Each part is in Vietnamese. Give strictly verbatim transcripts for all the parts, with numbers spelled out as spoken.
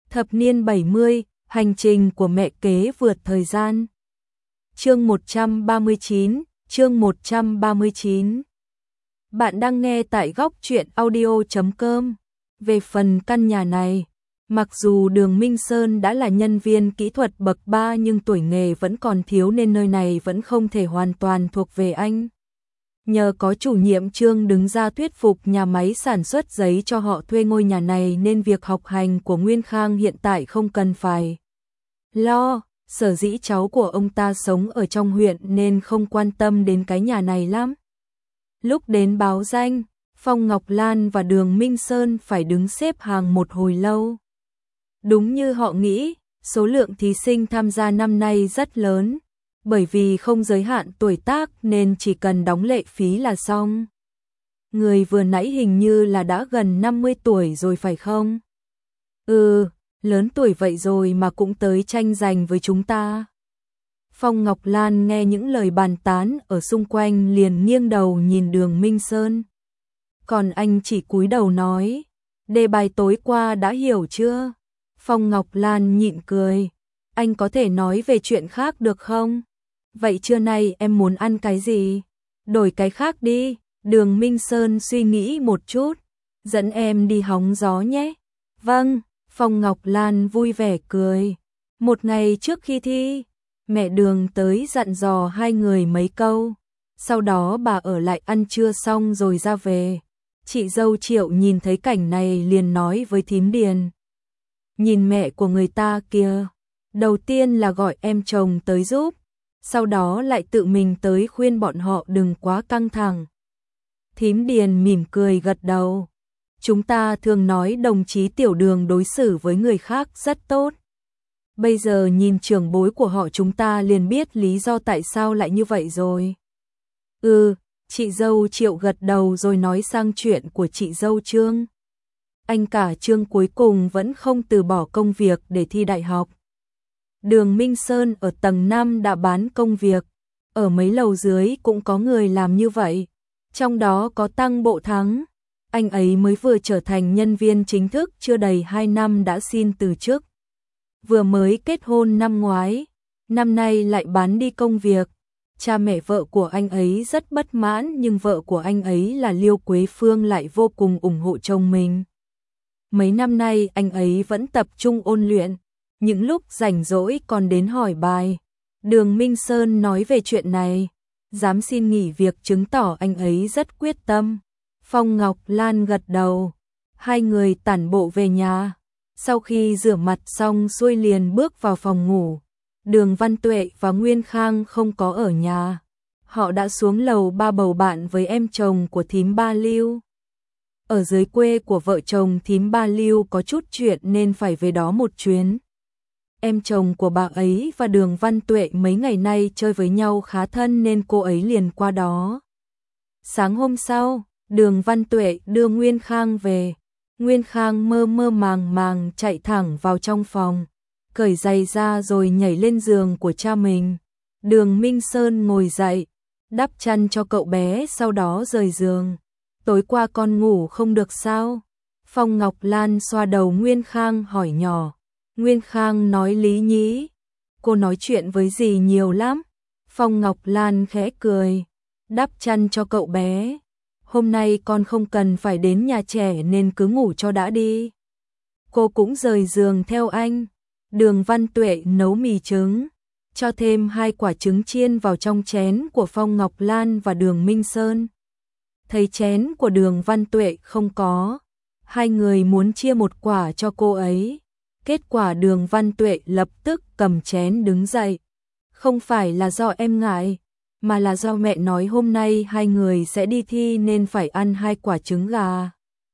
Thập niên bảy mươi, hành trình của mẹ kế vượt thời gian. Chương một trăm ba mươi chín, chương một trăm ba mươi chín. Bạn đang nghe tại góc truyện audio chấm com. Về phần căn nhà này, mặc dù Đường Minh Sơn đã là nhân viên kỹ thuật bậc ba nhưng tuổi nghề vẫn còn thiếu nên nơi này vẫn không thể hoàn toàn thuộc về anh. Nhờ có chủ nhiệm Trương đứng ra thuyết phục nhà máy sản xuất giấy cho họ thuê ngôi nhà này nên việc học hành của Nguyên Khang hiện tại không cần phải lo, sở dĩ cháu của ông ta sống ở trong huyện nên không quan tâm đến cái nhà này lắm. Lúc đến báo danh, Phong Ngọc Lan và Đường Minh Sơn phải đứng xếp hàng một hồi lâu. Đúng như họ nghĩ, số lượng thí sinh tham gia năm nay rất lớn. Bởi vì không giới hạn tuổi tác nên chỉ cần đóng lệ phí là xong. Người vừa nãy hình như là đã gần năm mươi tuổi rồi phải không? Ừ, lớn tuổi vậy rồi mà cũng tới tranh giành với chúng ta. Phong Ngọc Lan nghe những lời bàn tán ở xung quanh liền nghiêng đầu nhìn Đường Minh Sơn. Còn anh chỉ cúi đầu nói, đề bài tối qua đã hiểu chưa? Phong Ngọc Lan nhịn cười, anh có thể nói về chuyện khác được không? Vậy trưa nay em muốn ăn cái gì? Đổi cái khác đi. Đường Minh Sơn suy nghĩ một chút. Dẫn em đi hóng gió nhé. Vâng, Phong Ngọc Lan vui vẻ cười. Một ngày trước khi thi, mẹ Đường tới dặn dò hai người mấy câu. Sau đó bà ở lại ăn trưa xong rồi ra về. Chị dâu Triệu nhìn thấy cảnh này liền nói với thím Điền. Nhìn mẹ của người ta kìa. Đầu tiên là gọi em chồng tới giúp. Sau đó lại tự mình tới khuyên bọn họ đừng quá căng thẳng. Thím Điền mỉm cười gật đầu. Chúng ta thường nói đồng chí Tiểu Đường đối xử với người khác rất tốt. Bây giờ nhìn trưởng bối của họ chúng ta liền biết lý do tại sao lại như vậy rồi. Ừ, chị dâu Triệu gật đầu rồi nói sang chuyện của chị dâu Trương. Anh cả Trương cuối cùng vẫn không từ bỏ công việc để thi đại học. Đường Minh Sơn ở tầng năm đã bán công việc, ở mấy lầu dưới cũng có người làm như vậy, trong đó có Tăng Bộ Thắng, anh ấy mới vừa trở thành nhân viên chính thức chưa đầy hai năm đã xin từ chức. Vừa mới kết hôn năm ngoái, năm nay lại bán đi công việc, cha mẹ vợ của anh ấy rất bất mãn nhưng vợ của anh ấy là Liêu Quế Phương lại vô cùng ủng hộ chồng mình. Mấy năm nay anh ấy vẫn tập trung ôn luyện. Những lúc rảnh rỗi còn đến hỏi bài. Đường Minh Sơn nói về chuyện này, dám xin nghỉ việc chứng tỏ anh ấy rất quyết tâm. Phong Ngọc Lan gật đầu. Hai người tản bộ về nhà. Sau khi rửa mặt xong xuôi liền bước vào phòng ngủ. Đường Văn Tuệ và Nguyên Khang không có ở nhà. Họ đã xuống lầu ba bầu bạn với em chồng của thím Ba Lưu. Ở dưới quê của vợ chồng thím Ba Lưu có chút chuyện nên phải về đó một chuyến. Em chồng của bà ấy và Đường Văn Tuệ mấy ngày nay chơi với nhau khá thân nên cô ấy liền qua đó. Sáng hôm sau, Đường Văn Tuệ đưa Nguyên Khang về. Nguyên Khang mơ mơ màng màng chạy thẳng vào trong phòng, cởi giày ra rồi nhảy lên giường của cha mình. Đường Minh Sơn ngồi dậy, đắp chăn cho cậu bé sau đó rời giường. Tối qua con ngủ không được sao? Phong Ngọc Lan xoa đầu Nguyên Khang hỏi nhỏ. Nguyên Khang nói lý nhí. Cô nói chuyện với dì nhiều lắm. Phong Ngọc Lan khẽ cười. Đắp chăn cho cậu bé. Hôm nay con không cần phải đến nhà trẻ nên cứ ngủ cho đã đi. Cô cũng rời giường theo anh. Đường Văn Tuệ nấu mì trứng. Cho thêm hai quả trứng chiên vào trong chén của Phong Ngọc Lan và Đường Minh Sơn. Thấy chén của Đường Văn Tuệ không có. Hai người muốn chia một quả cho cô ấy. Kết quả Đường Văn Tuệ lập tức cầm chén đứng dậy. Không phải là do em ngại, mà là do mẹ nói hôm nay hai người sẽ đi thi nên phải ăn hai quả trứng gà.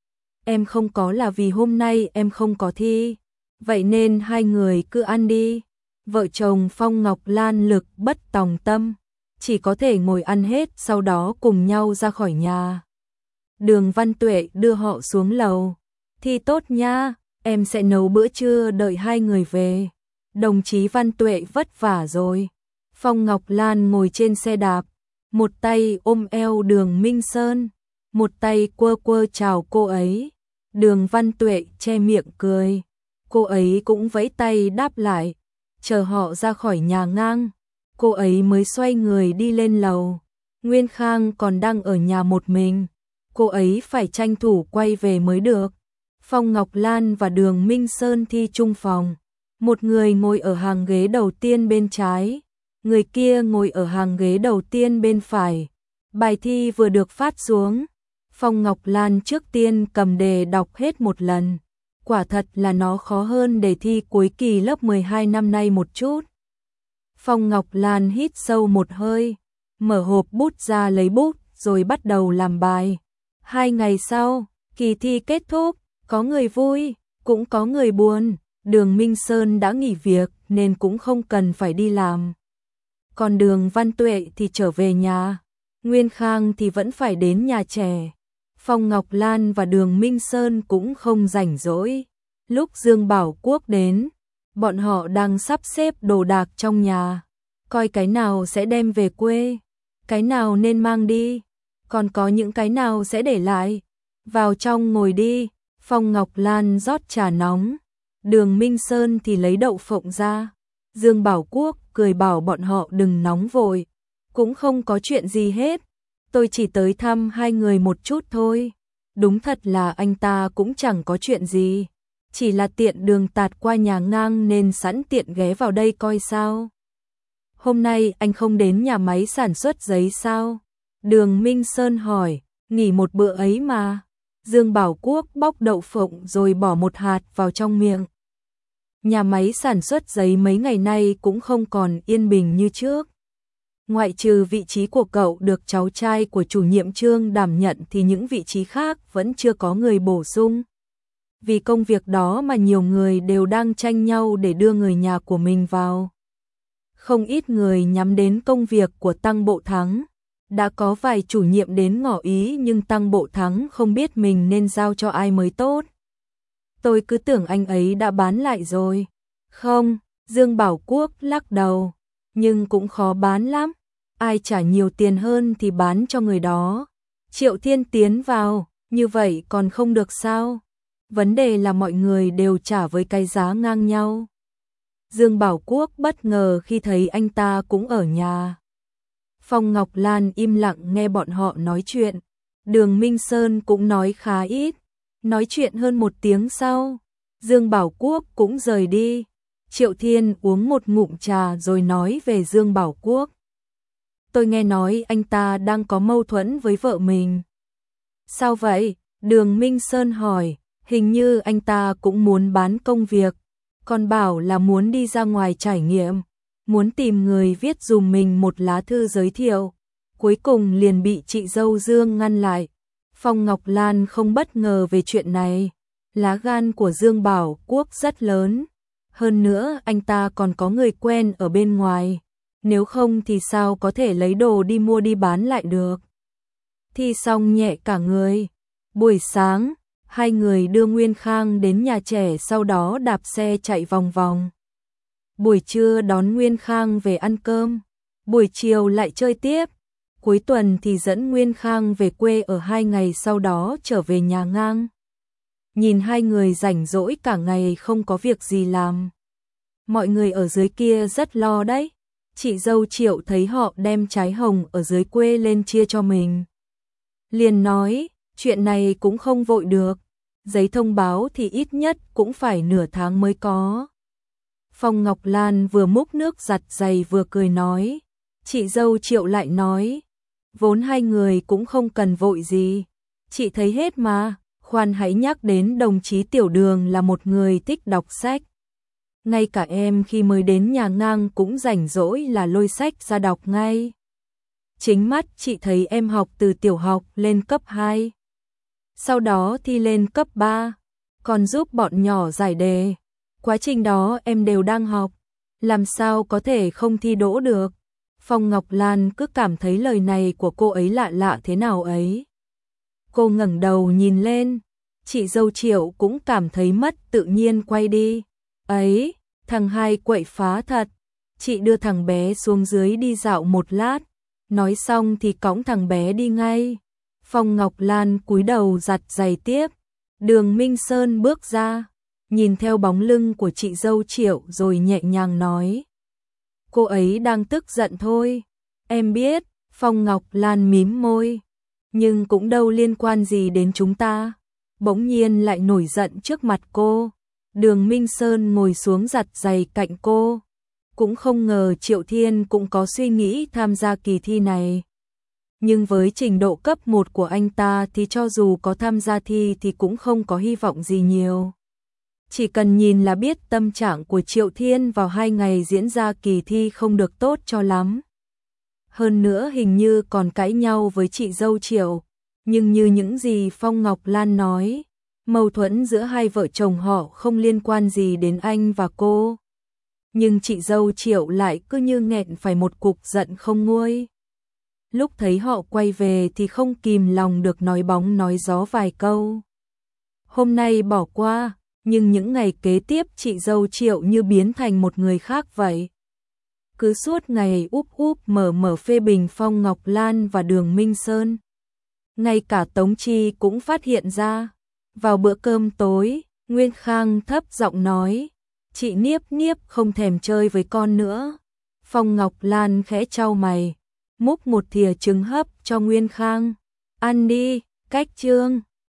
Em không có là vì hôm nay em không có thi, vậy nên hai người cứ ăn đi. Vợ chồng Phong Ngọc Lan lực bất tòng tâm, chỉ có thể ngồi ăn hết sau đó cùng nhau ra khỏi nhà. Đường Văn Tuệ đưa họ xuống lầu. Thi tốt nha. Em sẽ nấu bữa trưa đợi hai người về. Đồng chí Văn Tuệ vất vả rồi. Phong Ngọc Lan ngồi trên xe đạp, một tay ôm eo Đường Minh Sơn, một tay quơ quơ chào cô ấy. Đường Văn Tuệ che miệng cười. Cô ấy cũng vẫy tay đáp lại, chờ họ ra khỏi nhà ngang, cô ấy mới xoay người đi lên lầu. Nguyên Khang còn đang ở nhà một mình, cô ấy phải tranh thủ quay về mới được. Phong Ngọc Lan và Đường Minh Sơn thi chung phòng, một người ngồi ở hàng ghế đầu tiên bên trái, người kia ngồi ở hàng ghế đầu tiên bên phải. Bài thi vừa được phát xuống, Phong Ngọc Lan trước tiên cầm đề đọc hết một lần. Quả thật là nó khó hơn đề thi cuối kỳ lớp mười hai năm nay một chút. Phong Ngọc Lan hít sâu một hơi, mở hộp bút ra lấy bút rồi bắt đầu làm bài. Hai ngày sau, kỳ thi kết thúc, có người vui, cũng có người buồn. Đường Minh Sơn đã nghỉ việc nên cũng không cần phải đi làm. Còn Đường Văn Tuệ thì trở về nhà, Nguyên Khang thì vẫn phải đến nhà trẻ. Phong Ngọc Lan và Đường Minh Sơn cũng không rảnh rỗi. Lúc Dương Bảo Quốc đến, bọn họ đang sắp xếp đồ đạc trong nhà, coi cái nào sẽ đem về quê, cái nào nên mang đi, còn có những cái nào sẽ để lại. Vào trong ngồi đi. Phong Ngọc Lan rót trà nóng, Đường Minh Sơn thì lấy đậu phộng ra. Dương Bảo Quốc cười bảo bọn họ đừng nóng vội, cũng không có chuyện gì hết, tôi chỉ tới thăm hai người một chút thôi. Đúng thật là anh ta cũng chẳng có chuyện gì, chỉ là tiện đường tạt qua nhà ngang nên sẵn tiện ghé vào đây coi sao. Hôm nay anh không đến nhà máy sản xuất giấy sao? Đường Minh Sơn hỏi, nghỉ một bữa ấy mà. Dương Bảo Quốc bóc đậu phộng rồi bỏ một hạt vào trong miệng. Nhà máy sản xuất giấy mấy ngày nay cũng không còn yên bình như trước. Ngoại trừ vị trí của cậu được cháu trai của chủ nhiệm Trương đảm nhận thì những vị trí khác vẫn chưa có người bổ sung. Vì công việc đó mà nhiều người đều đang tranh nhau để đưa người nhà của mình vào. Không ít người nhắm đến công việc của Tăng Bộ Thắng. Đã có vài chủ nhiệm đến ngỏ ý nhưng Tăng Bộ Thắng không biết mình nên giao cho ai mới tốt. Tôi cứ tưởng anh ấy đã bán lại rồi. Không, Dương Bảo Quốc lắc đầu. Nhưng cũng khó bán lắm. Ai trả nhiều tiền hơn thì bán cho người đó. Triệu Thiên tiến vào, như vậy còn không được sao? Vấn đề là mọi người đều trả với cái giá ngang nhau. Dương Bảo Quốc bất ngờ khi thấy anh ta cũng ở nhà. Phong Ngọc Lan im lặng nghe bọn họ nói chuyện. Đường Minh Sơn cũng nói khá ít. Nói chuyện hơn một tiếng sau, Dương Bảo Quốc cũng rời đi. Triệu Thiên uống một ngụm trà rồi nói về Dương Bảo Quốc. Tôi nghe nói anh ta đang có mâu thuẫn với vợ mình. Sao vậy? Đường Minh Sơn hỏi. Hình như anh ta cũng muốn bán công việc, còn bảo là muốn đi ra ngoài trải nghiệm, muốn tìm người viết dùm mình một lá thư giới thiệu. Cuối cùng liền bị chị dâu Dương ngăn lại. Phong Ngọc Lan không bất ngờ về chuyện này. Lá gan của Dương Bảo Quốc rất lớn. Hơn nữa anh ta còn có người quen ở bên ngoài. Nếu không thì sao có thể lấy đồ đi mua đi bán lại được. Thi xong nhẹ cả người. Buổi sáng, hai người đưa Nguyên Khang đến nhà trẻ, sau đó đạp xe chạy vòng vòng. Buổi trưa đón Nguyên Khang về ăn cơm. Buổi chiều lại chơi tiếp. Cuối tuần thì dẫn Nguyên Khang về quê ở hai ngày, sau đó trở về nhà ngang. Nhìn hai người rảnh rỗi cả ngày không có việc gì làm. Mọi người ở dưới kia rất lo đấy. Chị dâu Triệu thấy họ đem trái hồng ở dưới quê lên chia cho mình. Liền nói, chuyện này cũng không vội được. Giấy thông báo thì ít nhất cũng phải nửa tháng mới có. Phong Ngọc Lan vừa múc nước giặt giày vừa cười nói. Chị dâu Triệu lại nói, vốn hai người cũng không cần vội gì. Chị thấy hết mà, khoan hãy nhắc đến đồng chí Tiểu Đường là một người thích đọc sách. Ngay cả em khi mới đến nhà ngang cũng rảnh rỗi là lôi sách ra đọc ngay. Chính mắt chị thấy em học từ tiểu học lên cấp hai. Sau đó thi lên cấp ba, còn giúp bọn nhỏ giải đề. Quá trình đó em đều đang học, làm sao có thể không thi đỗ được. Phong Ngọc Lan cứ cảm thấy lời này của cô ấy lạ lạ thế nào ấy. Cô ngẩng đầu nhìn lên, chị dâu Triệu cũng cảm thấy mất tự nhiên quay đi. Ấy, thằng hai quậy phá thật. Chị đưa thằng bé xuống dưới đi dạo một lát, nói xong thì cõng thằng bé đi ngay. Phong Ngọc Lan cúi đầu giặt giày tiếp. Đường Minh Sơn bước ra, nhìn theo bóng lưng của chị dâu Triệu rồi nhẹ nhàng nói. Cô ấy đang tức giận thôi. Em biết, Phong Ngọc Lan mím môi. Nhưng cũng đâu liên quan gì đến chúng ta. Bỗng nhiên lại nổi giận trước mặt cô. Đường Minh Sơn ngồi xuống giặt giày cạnh cô. Cũng không ngờ Triệu Thiên cũng có suy nghĩ tham gia kỳ thi này. Nhưng với trình độ cấp một của anh ta thì cho dù có tham gia thi thì cũng không có hy vọng gì nhiều. Chỉ cần nhìn là biết tâm trạng của Triệu Thiên vào hai ngày diễn ra kỳ thi không được tốt cho lắm. Hơn nữa hình như còn cãi nhau với chị dâu Triệu. Nhưng như những gì Phong Ngọc Lan nói, mâu thuẫn giữa hai vợ chồng họ không liên quan gì đến anh và cô. Nhưng chị dâu Triệu lại cứ như nghẹn phải một cục giận không nguôi. Lúc thấy họ quay về thì không kìm lòng được nói bóng nói gió vài câu. Hôm nay bỏ qua, nhưng những ngày kế tiếp chị dâu Triệu như biến thành một người khác vậy. Cứ suốt ngày úp úp mở mở phê bình Phong Ngọc Lan và Đường Minh Sơn. Ngay cả Tống Chi cũng phát hiện ra. Vào bữa cơm tối, Nguyên Khang thấp giọng nói, chị Niếp Niếp không thèm chơi với con nữa. Phong Ngọc Lan khẽ chau mày, múc một thìa trứng hấp cho Nguyên Khang. Ăn đi, cách trương.